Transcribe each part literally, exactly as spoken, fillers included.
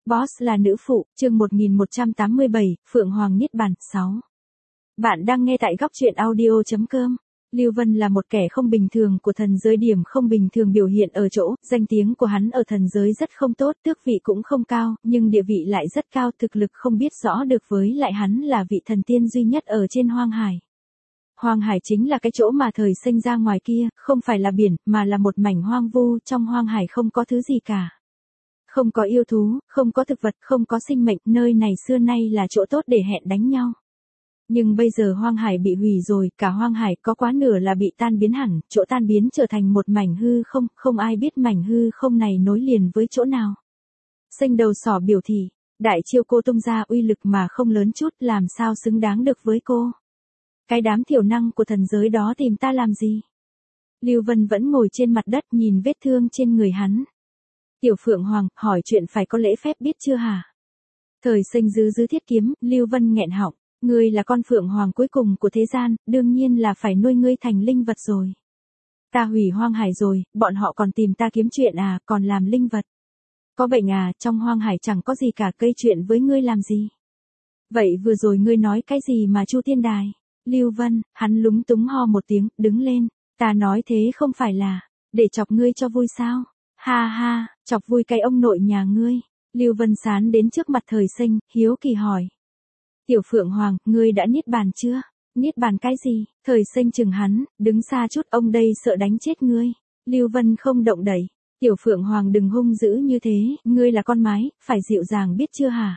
Boss là nữ phụ, chương một nghìn một trăm tám mươi bảy, Phượng Hoàng Niết Bàn, sáu. Bạn đang nghe tại góc truyện audio chấm com. Lưu Vân là một kẻ không bình thường của thần giới, điểm không bình thường biểu hiện ở chỗ, danh tiếng của hắn ở thần giới rất không tốt, tước vị cũng không cao, nhưng địa vị lại rất cao, thực lực không biết rõ được, với lại hắn là vị thần tiên duy nhất ở trên Hoang Hải. Hoang Hải chính là cái chỗ mà thời sinh ra ngoài kia, không phải là biển, mà là một mảnh hoang vu, trong Hoang Hải không có thứ gì cả. Không có yêu thú, không có thực vật, không có sinh mệnh, nơi này xưa nay là chỗ tốt để hẹn đánh nhau. Nhưng bây giờ Hoang Hải bị hủy rồi, cả Hoang Hải có quá nửa là bị tan biến hẳn, chỗ tan biến trở thành một mảnh hư không, không ai biết mảnh hư không này nối liền với chỗ nào. Xanh đầu sỏ biểu thị, đại chiêu cô tung ra uy lực mà không lớn chút, làm sao xứng đáng được với cô. Cái đám thiểu năng của thần giới đó tìm ta làm gì? Lưu Vân vẫn ngồi trên mặt đất nhìn vết thương trên người hắn. Tiểu Phượng Hoàng, hỏi chuyện phải có lễ phép biết chưa hả? Thời sinh giữ giữ thiết kiếm, Lưu Vân nghẹn họng, ngươi là con Phượng Hoàng cuối cùng của thế gian, đương nhiên là phải nuôi ngươi thành linh vật rồi. Ta hủy Hoang Hải rồi, bọn họ còn tìm ta kiếm chuyện à, còn làm linh vật. Có bệnh à, trong Hoang Hải chẳng có gì cả, gây chuyện với ngươi làm gì? Vậy vừa rồi ngươi nói cái gì mà Chu Tiên Đài? Lưu Vân, hắn lúng túng ho một tiếng, đứng lên, ta nói thế không phải là, để chọc ngươi cho vui sao? Ha ha, chọc vui cái ông nội nhà ngươi. Lưu Vân sán đến trước mặt thời sinh, hiếu kỳ hỏi. Tiểu Phượng Hoàng, ngươi đã niết bàn chưa? Niết bàn cái gì? Thời sinh chừng hắn, đứng xa chút, ông đây sợ đánh chết ngươi. Lưu Vân không động đậy. Tiểu Phượng Hoàng đừng hung dữ như thế, ngươi là con mái, phải dịu dàng biết chưa hả?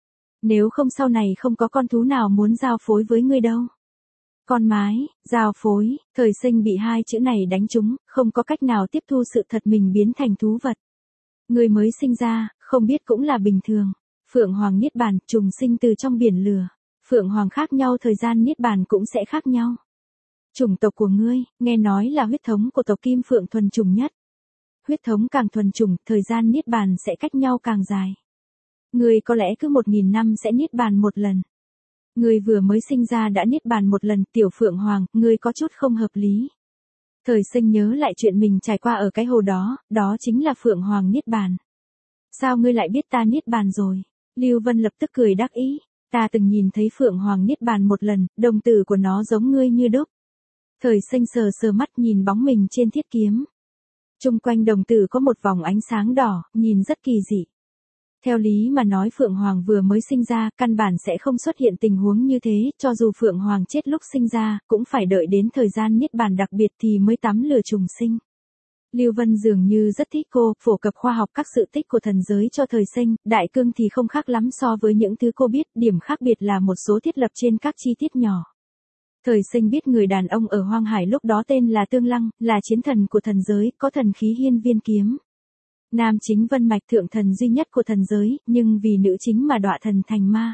Nếu không sau này không có con thú nào muốn giao phối với ngươi đâu. Con mái, giao phối, thời sinh bị hai chữ này đánh trúng, không có cách nào tiếp thu sự thật mình biến thành thú vật. Người mới sinh ra, không biết cũng là bình thường. Phượng Hoàng Niết Bàn, trùng sinh từ trong biển lửa. Phượng Hoàng khác nhau, thời gian Niết Bàn cũng sẽ khác nhau. Chủng tộc của ngươi, nghe nói là huyết thống của tộc Kim Phượng thuần chủng nhất. Huyết thống càng thuần chủng, thời gian Niết Bàn sẽ cách nhau càng dài. Ngươi có lẽ cứ một nghìn năm sẽ Niết Bàn một lần. Ngươi vừa mới sinh ra đã niết bàn một lần, Tiểu Phượng Hoàng, ngươi có chút không hợp lý. Thời sinh nhớ lại chuyện mình trải qua ở cái hồ đó, đó chính là Phượng Hoàng niết bàn. Sao ngươi lại biết ta niết bàn rồi? Lưu Vân lập tức cười đắc ý, ta từng nhìn thấy Phượng Hoàng niết bàn một lần, đồng tử của nó giống ngươi như đúc. Thời sinh sờ sờ mắt nhìn bóng mình trên thiết kiếm. Trung quanh đồng tử có một vòng ánh sáng đỏ, nhìn rất kỳ dị. Theo lý mà nói Phượng Hoàng vừa mới sinh ra, căn bản sẽ không xuất hiện tình huống như thế, cho dù Phượng Hoàng chết lúc sinh ra, cũng phải đợi đến thời gian niết bàn đặc biệt thì mới tắm lửa trùng sinh. Lưu Vân dường như rất thích cô, phổ cập khoa học các sự tích của thần giới cho thời sinh, đại cương thì không khác lắm so với những thứ cô biết, điểm khác biệt là một số thiết lập trên các chi tiết nhỏ. Thời sinh biết người đàn ông ở Hoang Hải lúc đó tên là Tương Lăng, là chiến thần của thần giới, có thần khí hiên viên kiếm. Nam chính vân mạch thượng thần duy nhất của thần giới, nhưng vì nữ chính mà đọa thần thành ma.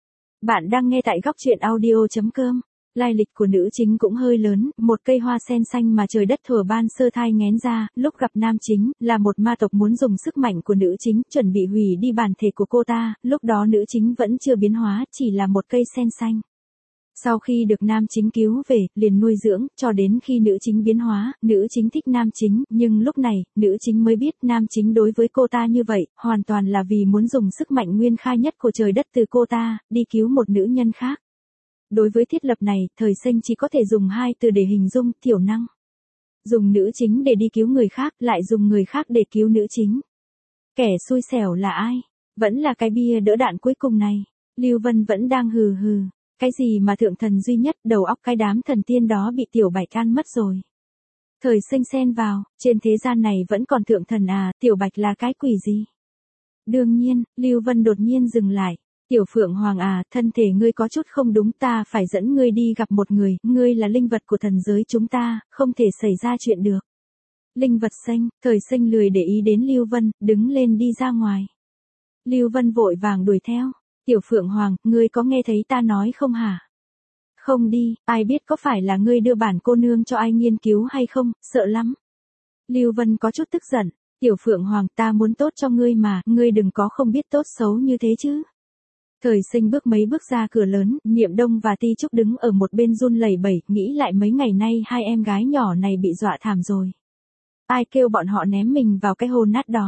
Bạn đang nghe tại góc truyện audio chấm com. Lai lịch của nữ chính cũng hơi lớn, một cây hoa sen xanh mà trời đất thuở ban sơ thai nghén ra, lúc gặp nam chính, là một ma tộc muốn dùng sức mạnh của nữ chính, chuẩn bị hủy đi bản thể của cô ta, lúc đó nữ chính vẫn chưa biến hóa, chỉ là một cây sen xanh. Sau khi được nam chính cứu về, liền nuôi dưỡng, cho đến khi nữ chính biến hóa, nữ chính thích nam chính, nhưng lúc này, nữ chính mới biết nam chính đối với cô ta như vậy, hoàn toàn là vì muốn dùng sức mạnh nguyên khai nhất của trời đất từ cô ta, đi cứu một nữ nhân khác. Đối với thiết lập này, thời sinh chỉ có thể dùng hai từ để hình dung, thiểu năng. Dùng nữ chính để đi cứu người khác, lại dùng người khác để cứu nữ chính. Kẻ xui xẻo là ai? Vẫn là cái bia đỡ đạn cuối cùng này. Lưu Vân vẫn đang hừ hừ. Cái gì mà thượng thần duy nhất, đầu óc cái đám thần tiên đó bị Tiểu Bạch ăn mất rồi. Thời sinh xen vào, trên thế gian này vẫn còn thượng thần à, Tiểu Bạch là cái quỷ gì? Đương nhiên, Lưu Vân đột nhiên dừng lại. Tiểu Phượng Hoàng à, thân thể ngươi có chút không đúng, ta phải dẫn ngươi đi gặp một người, ngươi là linh vật của thần giới chúng ta, không thể xảy ra chuyện được. Linh vật xanh, thời sinh lười để ý đến Lưu Vân, đứng lên đi ra ngoài. Lưu Vân vội vàng đuổi theo. Tiểu Phượng Hoàng, ngươi có nghe thấy ta nói không hả? Không đi, ai biết có phải là ngươi đưa bản cô nương cho ai nghiên cứu hay không, sợ lắm. Lưu Vân có chút tức giận, Tiểu Phượng Hoàng, ta muốn tốt cho ngươi mà, ngươi đừng có không biết tốt xấu như thế chứ. Thời sinh bước mấy bước ra cửa lớn, Niệm Đông và Ti Trúc đứng ở một bên run lẩy bẩy, nghĩ lại mấy ngày nay hai em gái nhỏ này bị dọa thảm rồi. Ai kêu bọn họ ném mình vào cái hồ nát đó.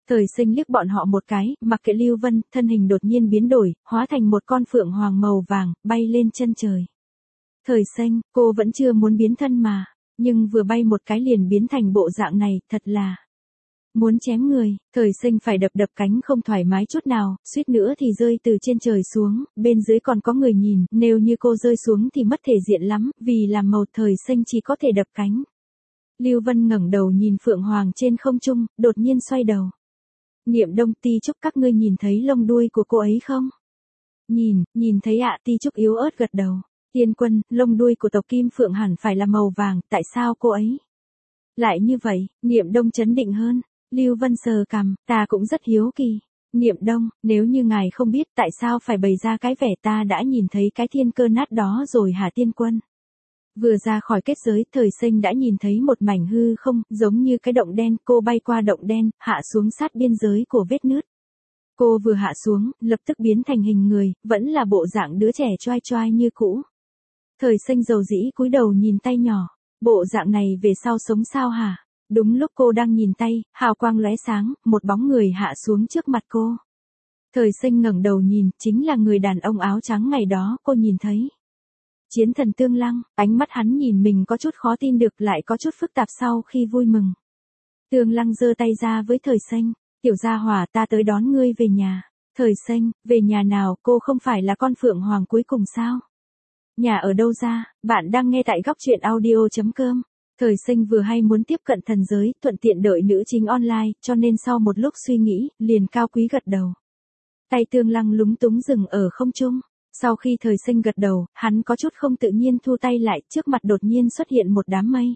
Thời Sinh liếc bọn họ một cái, mặc kệ Lưu Vân, thân hình đột nhiên biến đổi, hóa thành một con phượng hoàng màu vàng, bay lên chân trời. Thời Sinh, cô vẫn chưa muốn biến thân mà, nhưng vừa bay một cái liền biến thành bộ dạng này, thật là muốn chém người. Thời Sinh phải đập đập cánh không thoải mái chút nào, suýt nữa thì rơi từ trên trời xuống, bên dưới còn có người nhìn, nếu như cô rơi xuống thì mất thể diện lắm, vì làm màu Thời Sinh chỉ có thể đập cánh. Lưu Vân ngẩng đầu nhìn phượng hoàng trên không trung, đột nhiên xoay đầu. Niệm Đông, Ti Trúc các ngươi nhìn thấy lông đuôi của cô ấy không? Nhìn, nhìn thấy ạ. Ti Trúc yếu ớt gật đầu. Tiên Quân, lông đuôi của tộc Kim Phượng hẳn phải là màu vàng, tại sao cô ấy lại như vậy? Niệm Đông chấn định hơn. Lưu Vân sờ cằm, ta cũng rất hiếu kỳ. Niệm Đông, nếu như ngài không biết tại sao phải bày ra cái vẻ ta đã nhìn thấy cái thiên cơ nát đó rồi hả Tiên Quân? Vừa ra khỏi kết giới, Thời Sinh đã nhìn thấy một mảnh hư không, giống như cái động đen, cô bay qua động đen, hạ xuống sát biên giới của vết nứt. Cô vừa hạ xuống, lập tức biến thành hình người, vẫn là bộ dạng đứa trẻ choai choai như cũ. Thời Sinh dầu dĩ cúi đầu nhìn tay nhỏ, bộ dạng này về sau sống sao hả? Đúng lúc cô đang nhìn tay, hào quang lóe sáng, một bóng người hạ xuống trước mặt cô. Thời Sinh ngẩng đầu nhìn, chính là người đàn ông áo trắng ngày đó cô nhìn thấy. Chiến thần Tương Lăng, ánh mắt hắn nhìn mình có chút khó tin được lại có chút phức tạp sau khi vui mừng. Tương Lăng giơ tay ra với Thời Sinh, tiểu gia hỏa ta tới đón ngươi về nhà. Thời Sinh, về nhà nào, cô không phải là con phượng hoàng cuối cùng sao? Nhà ở đâu ra? Bạn đang nghe tại góc truyện audio chấm com. Thời Sinh vừa hay muốn tiếp cận thần giới, thuận tiện đợi nữ chính online, cho nên sau một lúc suy nghĩ, liền cao quý gật đầu. Tay Tương Lăng lúng túng dừng ở không trung. Sau khi Thời Sinh gật đầu, hắn có chút không tự nhiên thu tay lại, trước mặt đột nhiên xuất hiện một đám mây.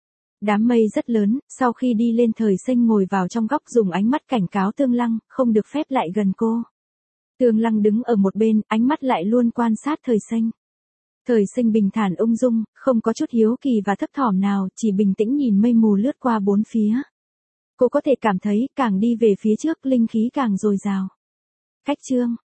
Đám mây rất lớn, sau khi đi lên Thời Sinh ngồi vào trong góc dùng ánh mắt cảnh cáo Tương Lăng, không được phép lại gần cô. Tương Lăng đứng ở một bên, ánh mắt lại luôn quan sát Thời Sinh. Thời Sinh bình thản ung dung, không có chút hiếu kỳ và thấp thỏm nào, chỉ bình tĩnh nhìn mây mù lướt qua bốn phía. Cô có thể cảm thấy, càng đi về phía trước, linh khí càng dồi dào. Cách chương